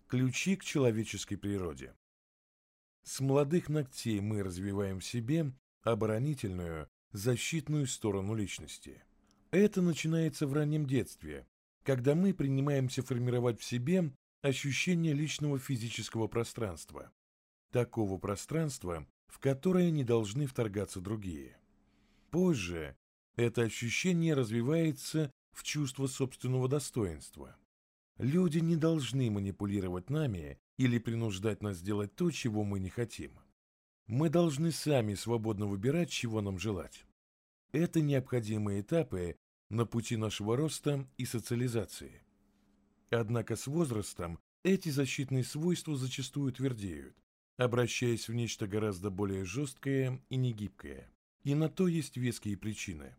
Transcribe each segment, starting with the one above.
Ключи к человеческой природе. С молодых ногтей мы развиваем в себе оборонительную, защитную сторону личности. Это начинается в раннем детстве, когда мы принимаемся формировать в себе ощущение личного физического пространства, такого пространства, в которое не должны вторгаться другие. Позже это ощущение развивается в чувство собственного достоинства. Люди не должны манипулировать нами или принуждать нас делать то, чего мы не хотим. Мы должны сами свободно выбирать, чего нам желать. Это необходимые этапы на пути нашего роста и социализации. Однако с возрастом эти защитные свойства зачастую твердеют, обращаясь в нечто гораздо более жесткое и негибкое. И на то есть веские причины.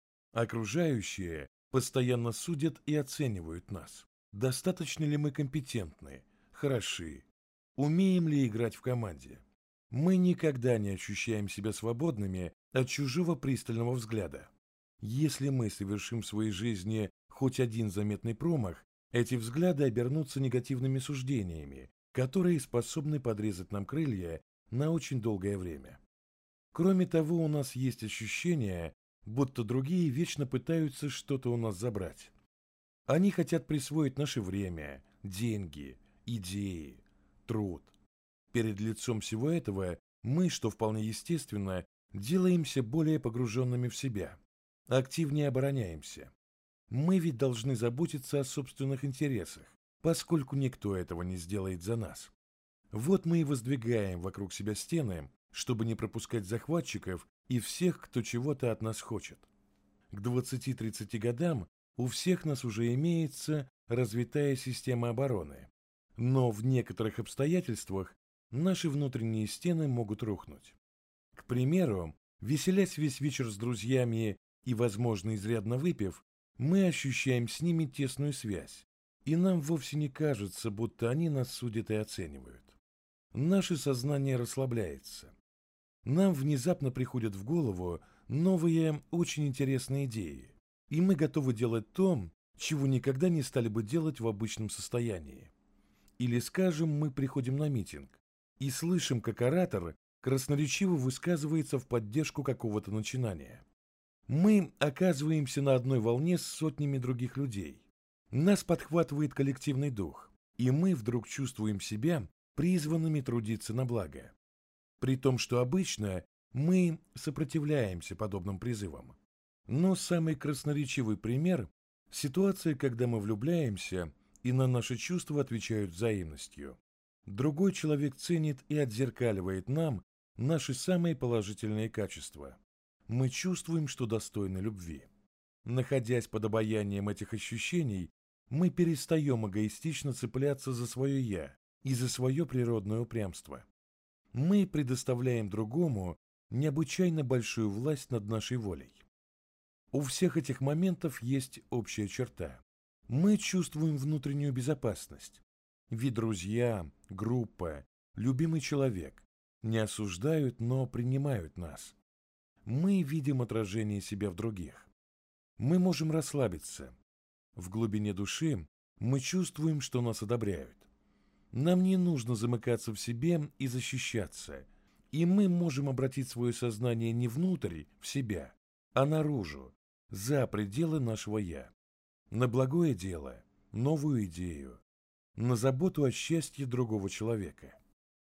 Окружающие постоянно судят и оценивают нас. Достаточно ли мы компетентны, хороши, умеем ли играть в команде? Мы никогда не ощущаем себя свободными от чужого пристального взгляда. Если мы совершим в своей жизни хоть один заметный промах, эти взгляды обернутся негативными суждениями, которые способны подрезать нам крылья на очень долгое время. Кроме того, у нас есть ощущение, будто другие вечно пытаются что-то у нас забрать. Они хотят присвоить наше время, деньги, идеи, труд. Перед лицом всего этого мы, что вполне естественно, делаемся более погруженными в себя, активнее обороняемся. Мы ведь должны заботиться о собственных интересах, поскольку никто этого не сделает за нас. Вот мы и воздвигаем вокруг себя стены, чтобы не пропускать захватчиков и всех, кто чего-то от нас хочет. К 20-30 годам у всех нас уже имеется развитая система обороны, но в некоторых обстоятельствах наши внутренние стены могут рухнуть. К примеру, веселясь весь вечер с друзьями и, возможно, изрядно выпив, мы ощущаем с ними тесную связь, и нам вовсе не кажется, будто они нас судят и оценивают. Наше сознание расслабляется. Нам внезапно приходят в голову новые, очень интересные идеи, и мы готовы делать то, чего никогда не стали бы делать в обычном состоянии. Или, скажем, мы приходим на митинг и слышим, как оратор красноречиво высказывается в поддержку какого-то начинания. Мы оказываемся на одной волне с сотнями других людей. Нас подхватывает коллективный дух, и мы вдруг чувствуем себя призванными трудиться на благо. При том, что обычно мы сопротивляемся подобным призывам. Но самый красноречивый пример – ситуация, когда мы влюбляемся, и на наши чувства отвечают взаимностью. Другой человек ценит и отзеркаливает нам наши самые положительные качества. Мы чувствуем, что достойны любви. Находясь под обаянием этих ощущений, мы перестаем эгоистично цепляться за свое «я» и за свое природное упрямство. Мы предоставляем другому необычайно большую власть над нашей волей. У всех этих моментов есть общая черта. Мы чувствуем внутреннюю безопасность. Ведь друзья, группа, любимый человек не осуждают, но принимают нас. Мы видим отражение себя в других. Мы можем расслабиться. В глубине души мы чувствуем, что нас одобряют. Нам не нужно замыкаться в себе и защищаться, и мы можем обратить свое сознание не внутрь, в себя, а наружу, за пределы нашего «я», на благое дело, новую идею, на заботу о счастье другого человека.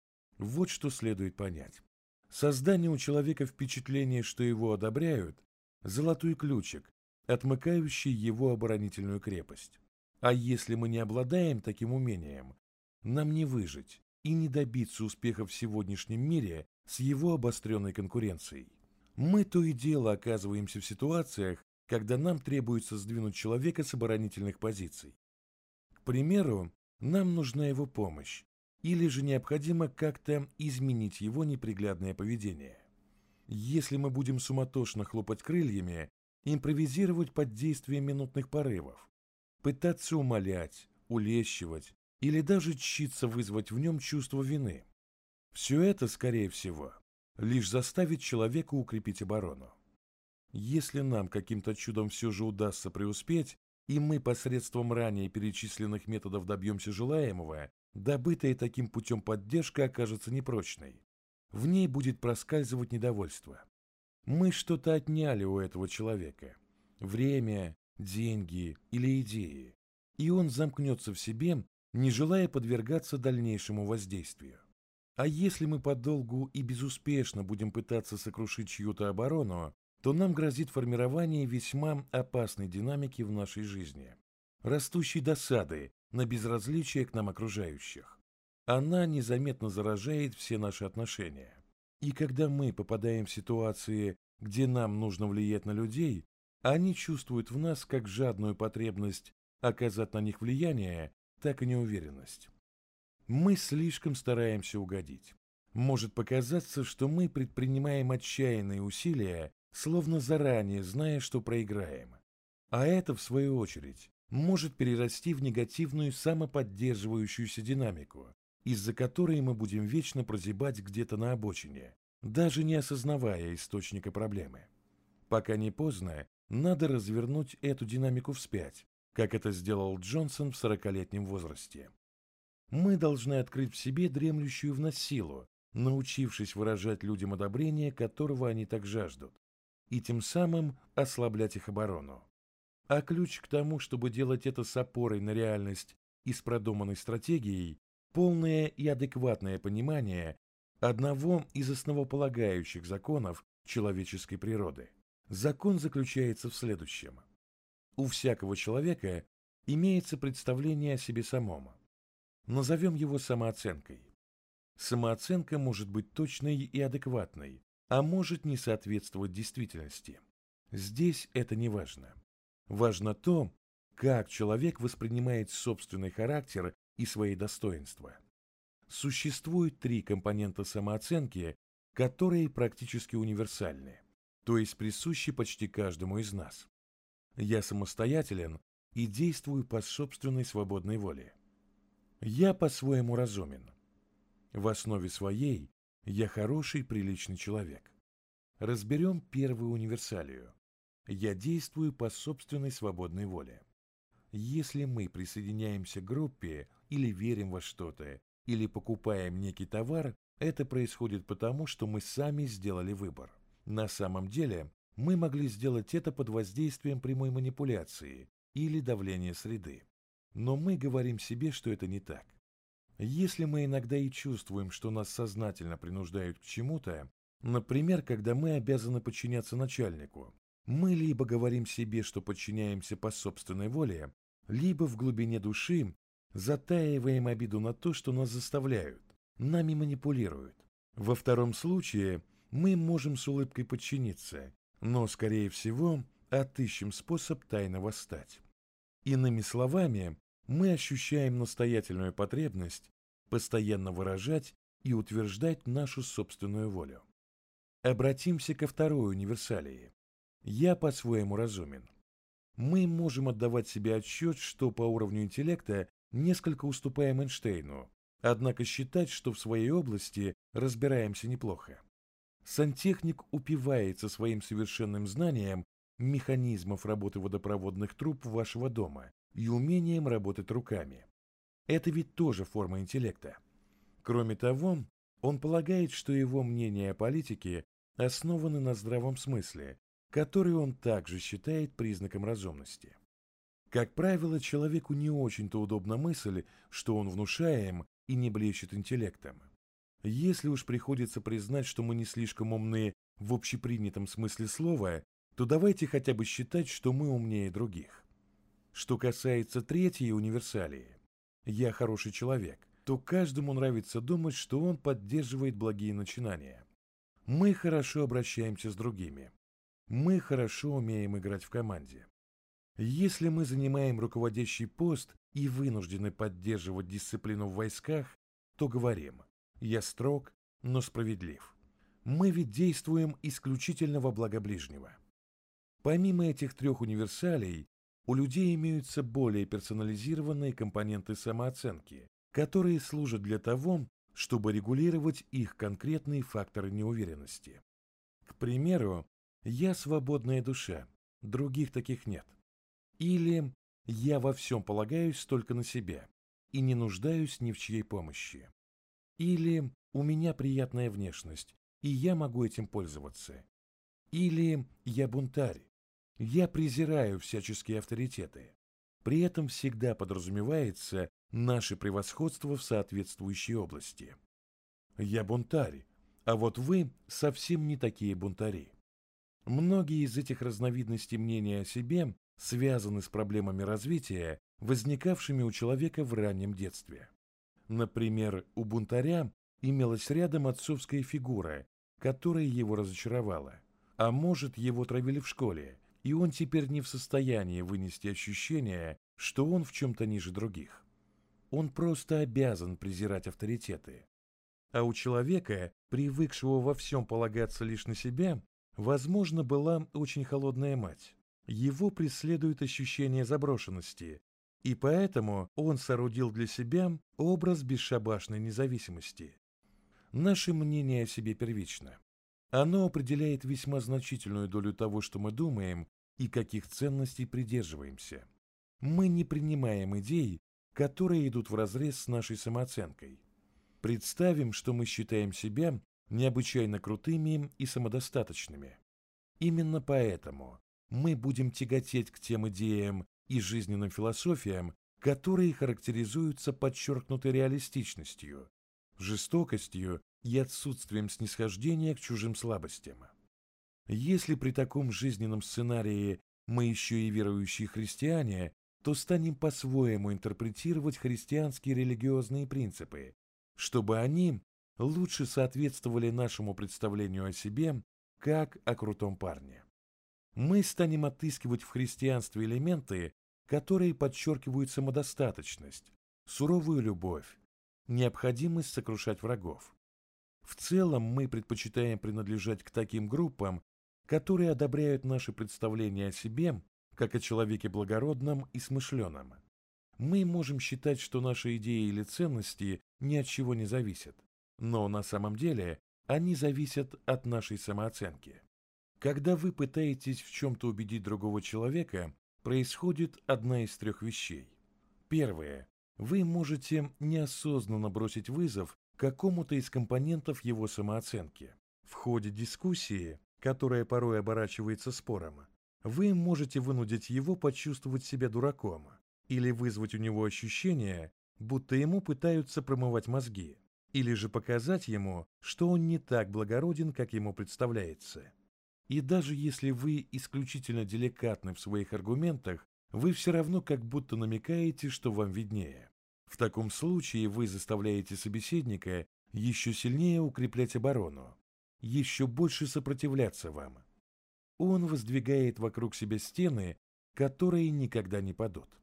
Вот что следует понять. Создание у человека впечатления, что его одобряют – золотой ключик, отмыкающий его оборонительную крепость. А если мы не обладаем таким умением, нам не выжить и не добиться успеха в сегодняшнем мире с его обостренной конкуренцией. Мы то и дело оказываемся в ситуациях, когда нам требуется сдвинуть человека с оборонительных позиций. К примеру, нам нужна его помощь, или же необходимо как-то изменить его неприглядное поведение. Если мы будем суматошно хлопать крыльями, импровизировать под действием минутных порывов, пытаться умолять, улещивать или даже тщиться вызвать в нем чувство вины, все это, скорее всего, лишь заставит человека укрепить оборону. Если нам каким-то чудом все же удастся преуспеть, и мы посредством ранее перечисленных методов добьемся желаемого, добытая таким путем поддержка окажется непрочной. В ней будет проскальзывать недовольство. Мы что-то отняли у этого человека. Время, деньги или идеи. И он замкнется в себе, не желая подвергаться дальнейшему воздействию. А если мы подолгу и безуспешно будем пытаться сокрушить чью-то оборону, то нам грозит формирование весьма опасной динамики в нашей жизни, растущей досады на безразличие к нам окружающих. Она незаметно заражает все наши отношения. И когда мы попадаем в ситуации, где нам нужно влиять на людей, они чувствуют в нас как жадную потребность оказать на них влияние, так и неуверенность. Мы слишком стараемся угодить. Может показаться, что мы предпринимаем отчаянные усилия, словно заранее зная, что проиграем. А это, в свою очередь, может перерасти в негативную самоподдерживающуюся динамику, из-за которой мы будем вечно прозябать где-то на обочине, даже не осознавая источника проблемы. Пока не поздно, надо развернуть эту динамику вспять, как это сделал Джонсон в 40-летнем возрасте. Мы должны открыть в себе дремлющую в нас силу, научившись выражать людям одобрение, которого они так жаждут, и тем самым ослаблять их оборону. А ключ к тому, чтобы делать это с опорой на реальность и с продуманной стратегией, полное и адекватное понимание одного из основополагающих законов человеческой природы. Закон заключается в следующем. У всякого человека имеется представление о себе самом. Назовем его самооценкой. Самооценка может быть точной и адекватной, а может не соответствовать действительности. Здесь это не важно. Важно то, как человек воспринимает собственный характер и свои достоинства. Существует 3 компонента самооценки, которые практически универсальны, то есть присущи почти каждому из нас. Я самостоятелен и действую по собственной свободной воле. Я по-своему разумен. В основе своей я хороший, приличный человек. Разберем первую универсалию. Я действую по собственной свободной воле. Если мы присоединяемся к группе или верим во что-то, или покупаем некий товар, это происходит потому, что мы сами сделали выбор. На самом деле, мы могли сделать это под воздействием прямой манипуляции или давления среды. Но мы говорим себе, что это не так. Если мы иногда и чувствуем, что нас сознательно принуждают к чему-то, например, когда мы обязаны подчиняться начальнику, мы либо говорим себе, что подчиняемся по собственной воле, либо в глубине души затаиваем обиду на то, что нас заставляют, нами манипулируют. Во втором случае мы можем с улыбкой подчиниться, но, скорее всего, отыщем способ тайно восстать. Иными словами, мы ощущаем настоятельную потребность постоянно выражать и утверждать нашу собственную волю. Обратимся ко второй универсалии. Я по-своему разумен. Мы можем отдавать себе отчет, что по уровню интеллекта несколько уступаем Эйнштейну, однако считать, что в своей области разбираемся неплохо. Сантехник упивается своим совершенным знанием механизмов работы водопроводных труб вашего дома и умением работать руками. Это ведь тоже форма интеллекта. Кроме того, он полагает, что его мнение о политике основаны на здравом смысле, который он также считает признаком разумности. Как правило, человеку не очень-то удобна мысль, что он внушаем и не блещет интеллектом. Если уж приходится признать, что мы не слишком умны в общепринятом смысле слова, то давайте хотя бы считать, что мы умнее других. Что касается третьей универсалии «я хороший человек», то каждому нравится думать, что он поддерживает благие начинания. Мы хорошо обращаемся с другими. Мы хорошо умеем играть в команде. Если мы занимаем руководящий пост и вынуждены поддерживать дисциплину в войсках, то говорим «я строг, но справедлив». Мы ведь действуем исключительно во благо ближнего. Помимо этих 3 универсалей, у людей имеются более персонализированные компоненты самооценки, которые служат для того, чтобы регулировать их конкретные факторы неуверенности. К примеру, «я свободная душа, других таких нет». Или «я во всем полагаюсь только на себя и не нуждаюсь ни в чьей помощи». Или «у меня приятная внешность, и я могу этим пользоваться». Или «я бунтарь, я презираю всяческие авторитеты». При этом всегда подразумевается наше превосходство в соответствующей области. «Я бунтарь, а вот вы совсем не такие бунтари». Многие из этих разновидностей мнения о себе связаны с проблемами развития, возникавшими у человека в раннем детстве. Например, у бунтаря имелась рядом отцовская фигура, которая его разочаровала. А может, его травили в школе, и он теперь не в состоянии вынести ощущение, что он в чем-то ниже других. Он просто обязан презирать авторитеты. А у человека, привыкшего во всем полагаться лишь на себя, возможно, была очень холодная мать. Его преследует ощущение заброшенности, и поэтому он соорудил для себя образ бесшабашной независимости. Наше мнение о себе первично. Оно определяет весьма значительную долю того, что мы думаем и каких ценностей придерживаемся. Мы не принимаем идей, которые идут вразрез с нашей самооценкой. Представим, что мы считаем себя необычайно крутыми и самодостаточными. Именно поэтому мы будем тяготеть к тем идеям и жизненным философиям, которые характеризуются подчеркнутой реалистичностью, жестокостью и отсутствием снисхождения к чужим слабостям. Если при таком жизненном сценарии мы еще и верующие христиане, то станем по-своему интерпретировать христианские религиозные принципы, чтобы они лучше соответствовали нашему представлению о себе как о крутом парне. Мы станем отыскивать в христианстве элементы, которые подчеркивают самодостаточность, суровую любовь, необходимость сокрушать врагов. В целом мы предпочитаем принадлежать к таким группам, которые одобряют наши представления о себе как о человеке благородном и смышленом. Мы можем считать, что наши идеи или ценности ни от чего не зависят, но на самом деле они зависят от нашей самооценки. Когда вы пытаетесь в чем-то убедить другого человека, происходит одна из трех вещей. Первое. Вы можете неосознанно бросить вызов какому-то из компонентов его самооценки. В ходе дискуссии, которая порой оборачивается спором, вы можете вынудить его почувствовать себя дураком или вызвать у него ощущение, будто ему пытаются промывать мозги, или же показать ему, что он не так благороден, как ему представляется. И даже если вы исключительно деликатны в своих аргументах, вы все равно как будто намекаете, что вам виднее. В таком случае вы заставляете собеседника еще сильнее укреплять оборону, еще больше сопротивляться вам. Он воздвигает вокруг себя стены, которые никогда не падут.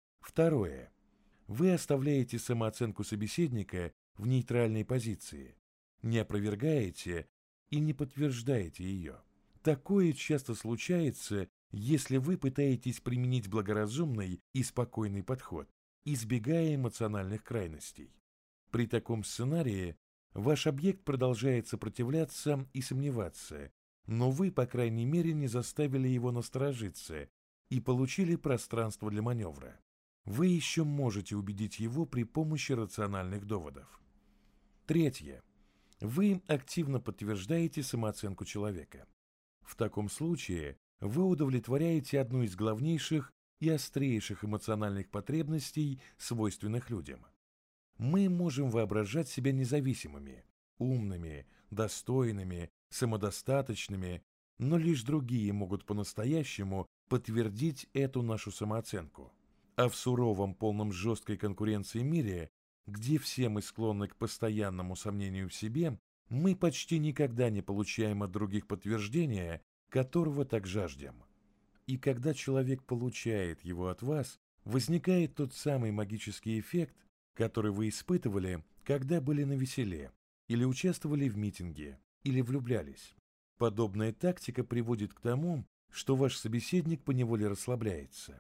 Второе. Вы оставляете самооценку собеседника в нейтральной позиции, не опровергаете и не подтверждаете ее. Такое часто случается, если вы пытаетесь применить благоразумный и спокойный подход, избегая эмоциональных крайностей. При таком сценарии ваш объект продолжает сопротивляться и сомневаться, но вы, по крайней мере, не заставили его насторожиться и получили пространство для маневра. Вы еще можете убедить его при помощи рациональных доводов. Третье. Вы активно подтверждаете самооценку человека. В таком случае вы удовлетворяете одну из главнейших и острейших эмоциональных потребностей, свойственных людям. Мы можем воображать себя независимыми, умными, достойными, самодостаточными, но лишь другие могут по-настоящему подтвердить эту нашу самооценку. А в суровом, полном жесткой конкуренции мире, где все мы склонны к постоянному сомнению в себе, мы почти никогда не получаем от других подтверждения, которого так жаждем. И когда человек получает его от вас, возникает тот самый магический эффект, который вы испытывали, когда были навеселе, или участвовали в митинге, или влюблялись. Подобная тактика приводит к тому, что ваш собеседник поневоле расслабляется.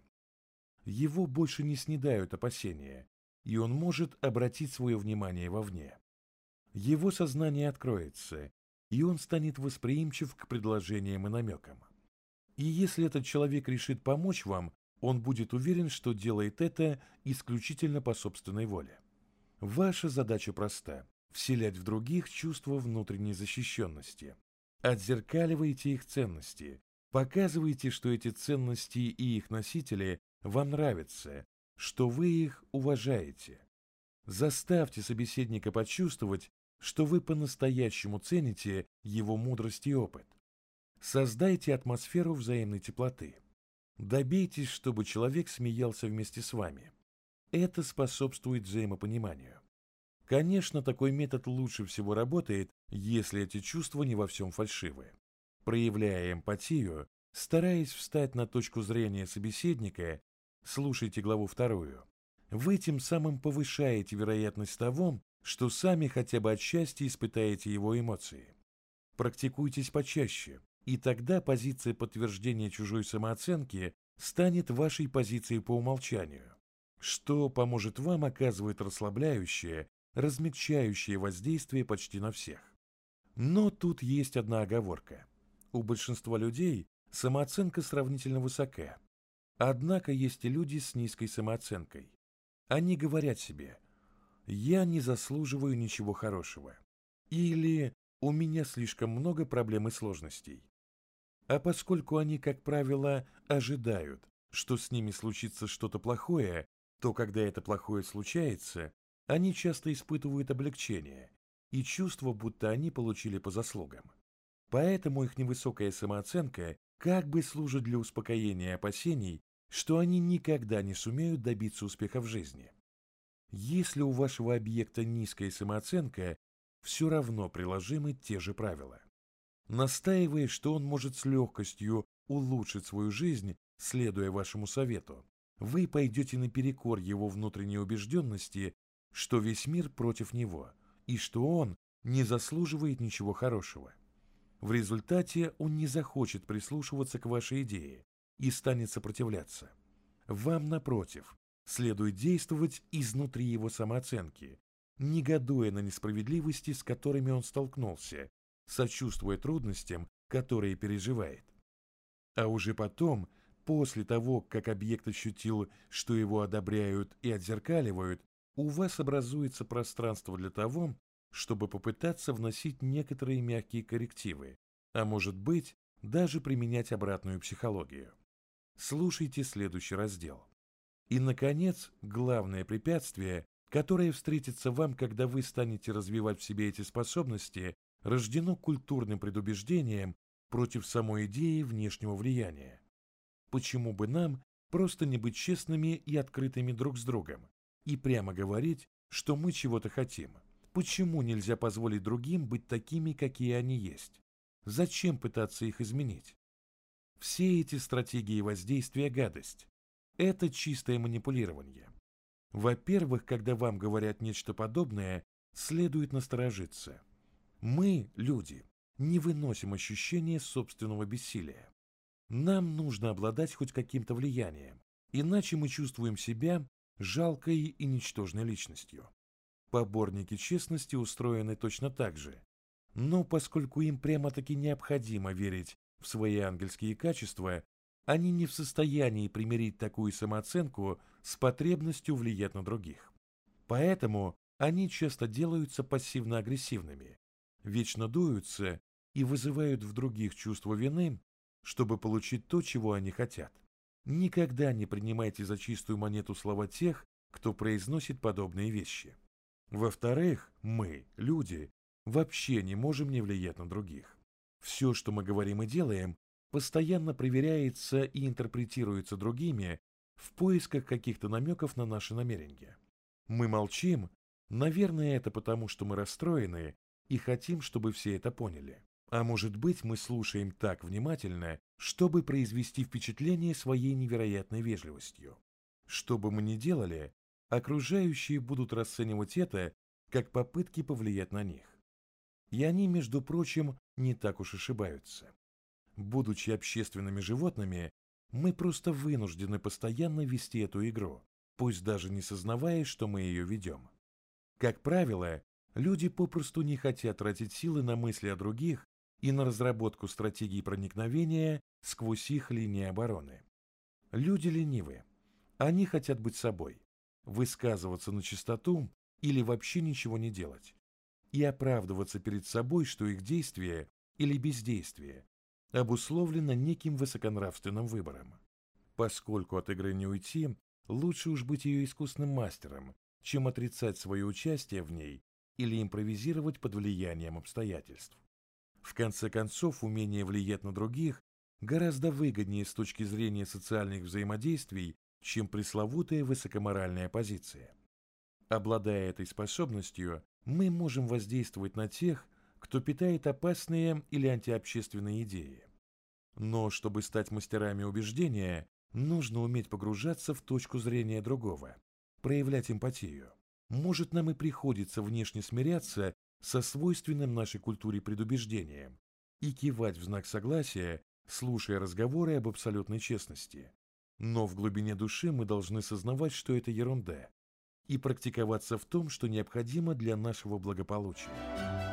Его больше не снедают опасения, и он может обратить свое внимание вовне. Его сознание откроется, и он станет восприимчив к предложениям и намекам. И если этот человек решит помочь вам, Он будет уверен, что делает это исключительно по собственной воле. Ваша задача проста – вселять в других чувство внутренней защищенности. Отзеркаливайте их ценности, показывайте, что эти ценности и их носители вам нравятся, что вы их уважаете. Заставьте собеседника почувствовать, что вы по-настоящему цените его мудрость и опыт. Создайте атмосферу взаимной теплоты. Добейтесь, чтобы человек смеялся вместе с вами. Это способствует взаимопониманию. Конечно, такой метод лучше всего работает, если эти чувства не во всем фальшивы. Проявляя эмпатию, стараясь встать на точку зрения собеседника, слушайте главу 2. Вы тем самым повышаете вероятность того, что сами хотя бы отчасти испытаете его эмоции. Практикуйтесь почаще, и тогда позиция подтверждения чужой самооценки станет вашей позицией по умолчанию, что поможет вам оказывать расслабляющее, размягчающее воздействие почти на всех. Но тут есть одна оговорка. У большинства людей самооценка сравнительно высока. Однако есть и люди с низкой самооценкой. Они говорят себе: «Я не заслуживаю ничего хорошего» или «У меня слишком много проблем и сложностей». А поскольку они, как правило, ожидают, что с ними случится что-то плохое, то когда это плохое случается, они часто испытывают облегчение и чувство, будто они получили по заслугам. Поэтому их невысокая самооценка как бы служит для успокоения опасений, что они никогда не сумеют добиться успеха в жизни. Если у вашего объекта низкая самооценка, все равно приложимы те же правила. Настаивая, что он может с легкостью улучшить свою жизнь, следуя вашему совету, вы пойдете наперекор его внутренней убежденности, что весь мир против него и что он не заслуживает ничего хорошего. В результате он не захочет прислушиваться к вашей идее и станет сопротивляться. Вам, напротив, следует действовать изнутри его самооценки, негодуя на несправедливости, с которыми он столкнулся, сочувствуя трудностям, которые переживает. А уже потом, после того, как объект ощутил, что его одобряют и отзеркаливают, у вас образуется пространство для того, чтобы попытаться вносить некоторые мягкие коррективы, а может быть, даже применять обратную психологию. Слушайте следующий раздел. И, наконец, главное препятствие, которое встретится вам, когда вы станете развивать в себе эти способности, рождено культурным предубеждением против самой идеи внешнего влияния. Почему бы нам просто не быть честными и открытыми друг с другом и прямо говорить, что мы чего-то хотим? Почему нельзя позволить другим быть такими, какие они есть? Зачем пытаться их изменить? Все эти стратегии воздействия – гадость. Это чистое манипулирование. Во-первых, когда вам говорят нечто подобное, следует насторожиться. Мы, люди, не выносим ощущения собственного бессилия. Нам нужно обладать хоть каким-то влиянием, иначе мы чувствуем себя жалкой и ничтожной личностью. Поборники честности устроены точно так же, но поскольку им прямо-таки необходимо верить в свои ангельские качества, они не в состоянии примирить такую самооценку с потребностью влиять на других. Поэтому они часто делаются пассивно-агрессивными, вечно дуются и вызывают в других чувство вины, чтобы получить то, чего они хотят. Никогда не принимайте за чистую монету слова тех, кто произносит подобные вещи. Во-вторых, мы, люди, вообще не можем не влиять на других. Все, что мы говорим и делаем, постоянно проверяется и интерпретируется другими в поисках каких-то намеков на наши намерения. Мы молчим, наверное, это потому, что мы расстроены и хотим, чтобы все это поняли. А может быть, мы слушаем так внимательно, чтобы произвести впечатление своей невероятной вежливостью. Что бы мы ни делали, окружающие будут расценивать это как попытки повлиять на них. И они, между прочим, не так уж ошибаются. Будучи общественными животными, мы просто вынуждены постоянно вести эту игру, пусть даже не сознавая, что мы ее ведем. Как правило, люди попросту не хотят тратить силы на мысли о других и на разработку стратегий проникновения сквозь их линии обороны. Люди ленивы. Они хотят быть собой, высказываться на чистоту или вообще ничего не делать, и оправдываться перед собой, что их действие или бездействие обусловлено неким высоконравственным выбором. Поскольку от игры не уйти, лучше уж быть ее искусным мастером, чем отрицать свое участие в ней или импровизировать под влиянием обстоятельств. В конце концов, умение влиять на других гораздо выгоднее с точки зрения социальных взаимодействий, чем пресловутая высокоморальная позиция. Обладая этой способностью, мы можем воздействовать на тех, кто питает опасные или антиобщественные идеи. Но чтобы стать мастерами убеждения, нужно уметь погружаться в точку зрения другого, проявлять эмпатию. Может, нам и приходится внешне смиряться со свойственным нашей культуре предубеждением и кивать в знак согласия, слушая разговоры об абсолютной честности. Но в глубине души мы должны сознавать, что это ерунда, и практиковаться в том, что необходимо для нашего благополучия.